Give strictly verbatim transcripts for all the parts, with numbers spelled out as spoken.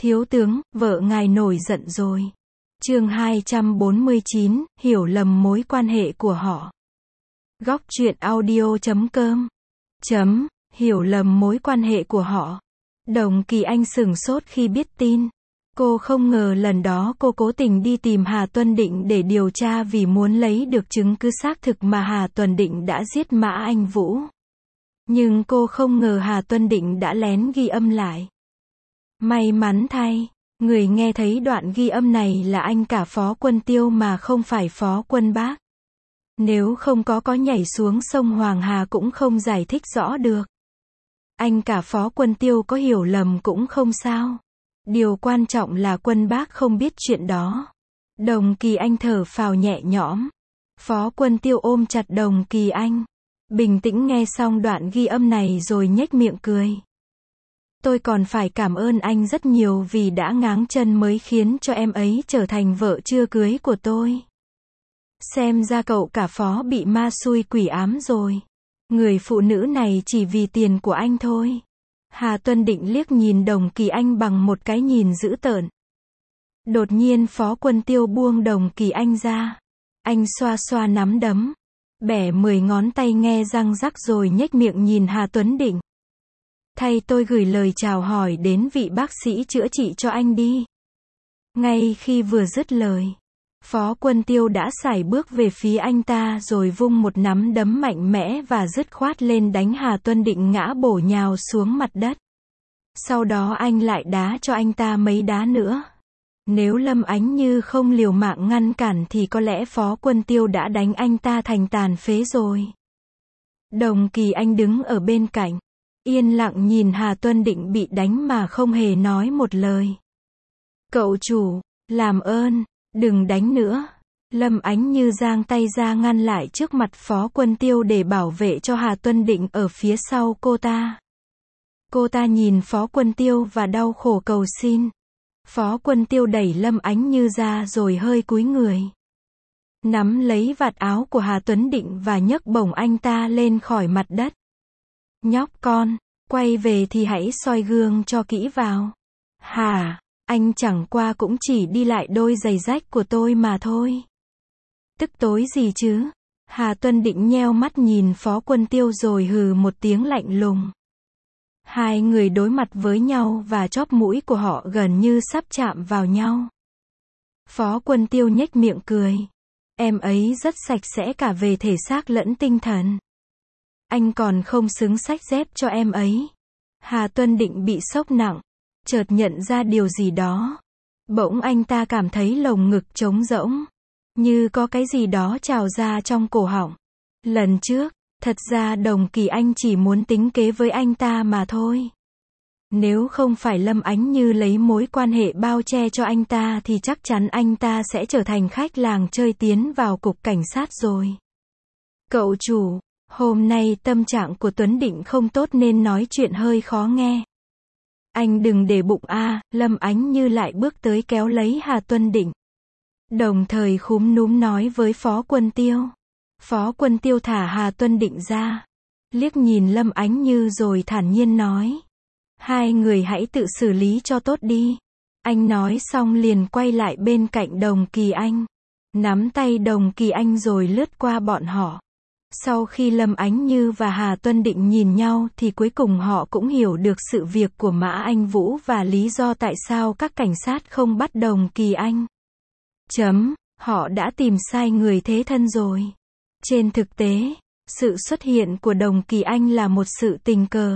Thiếu tướng, vợ ngài nổi giận rồi. Chương hai trăm bốn mươi chín, hiểu lầm mối quan hệ của họ. Góc truyện audio chấm com. Chấm, hiểu lầm mối quan hệ của họ. Đồng Kỳ Anh sửng sốt khi biết tin. Cô không ngờ lần đó cô cố tình đi tìm Hà Tuân Định để điều tra vì muốn lấy được chứng cứ xác thực mà Hà Tuân Định đã giết Mã Anh Vũ. Nhưng cô không ngờ Hà Tuân Định đã lén ghi âm lại. May mắn thay, người nghe thấy đoạn ghi âm này là anh cả Phó Quân Tiêu mà không phải Phó Quân Bác. Nếu không có có nhảy xuống sông Hoàng Hà cũng không giải thích rõ được. Anh cả Phó Quân Tiêu có hiểu lầm cũng không sao. Điều quan trọng là Quân Bác không biết chuyện đó. Đồng Kỳ Anh thở phào nhẹ nhõm. Phó Quân Tiêu ôm chặt Đồng Kỳ Anh. Bình tĩnh nghe xong đoạn ghi âm này rồi nhếch miệng cười. Tôi còn phải cảm ơn anh rất nhiều vì đã ngáng chân mới khiến cho em ấy trở thành vợ chưa cưới của tôi. Xem ra cậu cả Phó bị ma xui quỷ ám rồi. Người phụ nữ này chỉ vì tiền của anh thôi. Hà Tuân Định liếc nhìn Đồng Kỳ Anh bằng một cái nhìn dữ tợn. Đột nhiên Phó Quân Tiêu buông Đồng Kỳ Anh ra. Anh xoa xoa nắm đấm. Bẻ mười ngón tay nghe răng rắc rồi nhếch miệng nhìn Hà Tuấn Định. Thay tôi gửi lời chào hỏi đến vị bác sĩ chữa trị cho anh đi. Ngay khi vừa dứt lời, Phó Quân Tiêu đã sải bước về phía anh ta rồi vung một nắm đấm mạnh mẽ và dứt khoát lên đánh Hà Tuân Định ngã bổ nhào xuống mặt đất. Sau đó anh lại đá cho anh ta mấy đá nữa. Nếu Lâm Ánh Như không liều mạng ngăn cản thì có lẽ Phó Quân Tiêu đã đánh anh ta thành tàn phế rồi. Đồng Kỳ Anh đứng ở bên cạnh, yên lặng nhìn Hà Tuân Định bị đánh mà không hề nói một lời. Cậu chủ, làm ơn, đừng đánh nữa. Lâm Ánh Như giang tay ra ngăn lại trước mặt Phó Quân Tiêu để bảo vệ cho Hà Tuân Định ở phía sau cô ta. Cô ta nhìn Phó Quân Tiêu và đau khổ cầu xin. Phó Quân Tiêu đẩy Lâm Ánh Như ra rồi hơi cúi người. Nắm lấy vạt áo của Hà Tuấn Định và nhấc bổng anh ta lên khỏi mặt đất. Nhóc con, quay về thì hãy soi gương cho kỹ vào. Hả, anh chẳng qua cũng chỉ đi lại đôi giày rách của tôi mà thôi. Tức tối gì chứ? Hà Tuân Định nheo mắt nhìn Phó Quân Tiêu rồi hừ một tiếng lạnh lùng. Hai người đối mặt với nhau và chóp mũi của họ gần như sắp chạm vào nhau. Phó Quân Tiêu nhếch miệng cười. Em ấy rất sạch sẽ cả về thể xác lẫn tinh thần. Anh còn không xứng xách dép cho em ấy. Hà Tuân Định bị sốc nặng, chợt nhận ra điều gì đó. Bỗng anh ta cảm thấy lồng ngực trống rỗng, như có cái gì đó trào ra trong cổ họng. Lần trước, thật ra Đồng Kỳ Anh chỉ muốn tính kế với anh ta mà thôi. Nếu không phải Lâm Ánh Như lấy mối quan hệ bao che cho anh ta thì chắc chắn anh ta sẽ trở thành khách làng chơi tiến vào cục cảnh sát rồi. Cậu chủ, hôm nay tâm trạng của Tuấn Định không tốt nên nói chuyện hơi khó nghe. Anh đừng để bụng a. À, Lâm Ánh Như lại bước tới kéo lấy Hà Tuân Định. Đồng thời khúm núm nói với Phó Quân Tiêu. Phó Quân Tiêu thả Hà Tuân Định ra. Liếc nhìn Lâm Ánh Như rồi thản nhiên nói. Hai người hãy tự xử lý cho tốt đi. Anh nói xong liền quay lại bên cạnh Đồng Kỳ Anh. Nắm tay Đồng Kỳ Anh rồi lướt qua bọn họ. Sau khi Lâm Ánh Như và Hà Tuân Định nhìn nhau thì cuối cùng họ cũng hiểu được sự việc của Mã Anh Vũ và lý do tại sao các cảnh sát không bắt Đồng Kỳ Anh. Chấm, họ đã tìm sai người thế thân rồi. Trên thực tế, sự xuất hiện của Đồng Kỳ Anh là một sự tình cờ.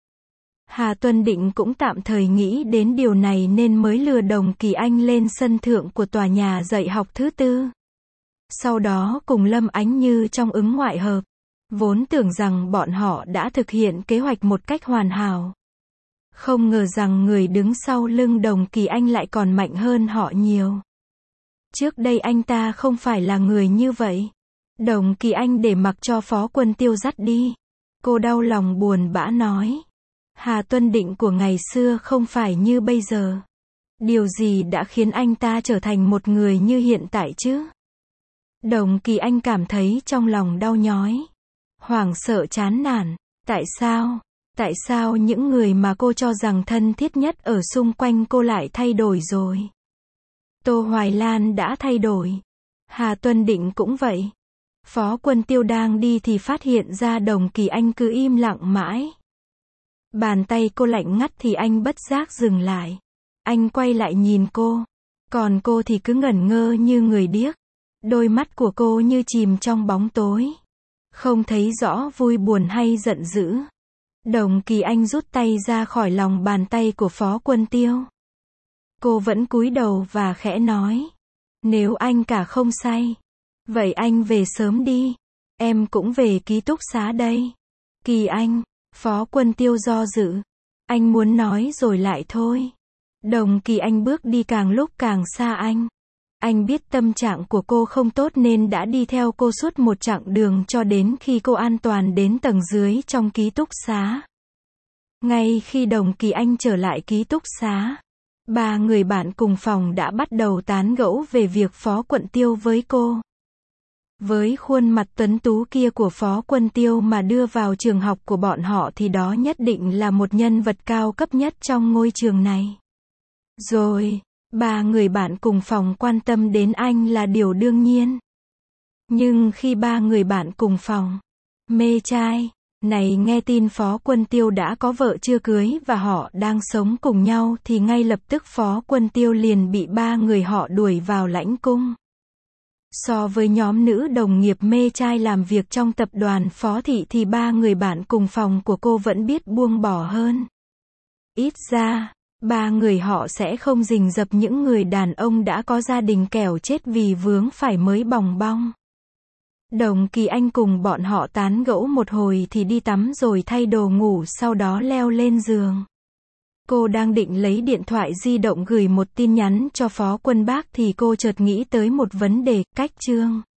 Hà Tuân Định cũng tạm thời nghĩ đến điều này nên mới lừa Đồng Kỳ Anh lên sân thượng của tòa nhà dạy học thứ tư. Sau đó cùng Lâm Ánh Như trong ứng ngoại hợp. Vốn tưởng rằng bọn họ đã thực hiện kế hoạch một cách hoàn hảo. Không ngờ rằng người đứng sau lưng Đồng Kỳ Anh lại còn mạnh hơn họ nhiều. Trước đây anh ta không phải là người như vậy. Đồng Kỳ Anh để mặc cho Phó Quân Tiêu dắt đi. Cô đau lòng buồn bã nói. Hà Tuân Định của ngày xưa không phải như bây giờ. Điều gì đã khiến anh ta trở thành một người như hiện tại chứ? Đồng Kỳ Anh cảm thấy trong lòng đau nhói. Hoảng sợ chán nản. Tại sao? Tại sao những người mà cô cho rằng thân thiết nhất ở xung quanh cô lại thay đổi rồi? Tô Hoài Lan đã thay đổi. Hà Tuân Định cũng vậy. Phó Quân Tiêu đang đi thì phát hiện ra Đồng Kỳ Anh cứ im lặng mãi. Bàn tay cô lạnh ngắt thì anh bất giác dừng lại. Anh quay lại nhìn cô. Còn cô thì cứ ngẩn ngơ như người điếc. Đôi mắt của cô như chìm trong bóng tối. Không thấy rõ vui buồn hay giận dữ. Đồng Kỳ Anh rút tay ra khỏi lòng bàn tay của Phó Quân Tiêu. Cô vẫn cúi đầu và khẽ nói. Nếu anh cả không say, vậy anh về sớm đi. Em cũng về ký túc xá đây. Kỳ Anh, Phó Quân Tiêu do dự. Anh muốn nói rồi lại thôi. Đồng Kỳ Anh bước đi càng lúc càng xa anh. Anh biết tâm trạng của cô không tốt nên đã đi theo cô suốt một chặng đường cho đến khi cô an toàn đến tầng dưới trong ký túc xá. Ngay khi Đồng Kỳ Anh trở lại ký túc xá, ba người bạn cùng phòng đã bắt đầu tán gẫu về việc Phó Quân Tiêu với cô. Với khuôn mặt tuấn tú kia của Phó Quân Tiêu mà đưa vào trường học của bọn họ thì đó nhất định là một nhân vật cao cấp nhất trong ngôi trường này. Rồi, ba người bạn cùng phòng quan tâm đến anh là điều đương nhiên. Nhưng khi ba người bạn cùng phòng, mê trai, này nghe tin Phó Quân Tiêu đã có vợ chưa cưới và họ đang sống cùng nhau thì ngay lập tức Phó Quân Tiêu liền bị ba người họ đuổi vào lãnh cung. So với nhóm nữ đồng nghiệp mê trai làm việc trong tập đoàn Phó Thị thì ba người bạn cùng phòng của cô vẫn biết buông bỏ hơn. Ít ra, ba người họ sẽ không rình rập những người đàn ông đã có gia đình kẻo chết vì vướng phải mới bòng bong. Đồng Kỳ Anh cùng bọn họ tán gẫu một hồi thì đi tắm rồi thay đồ ngủ, sau đó leo lên giường. Cô đang định lấy điện thoại di động gửi một tin nhắn cho Phó Quân Bác thì cô chợt nghĩ tới một vấn đề, cách chương.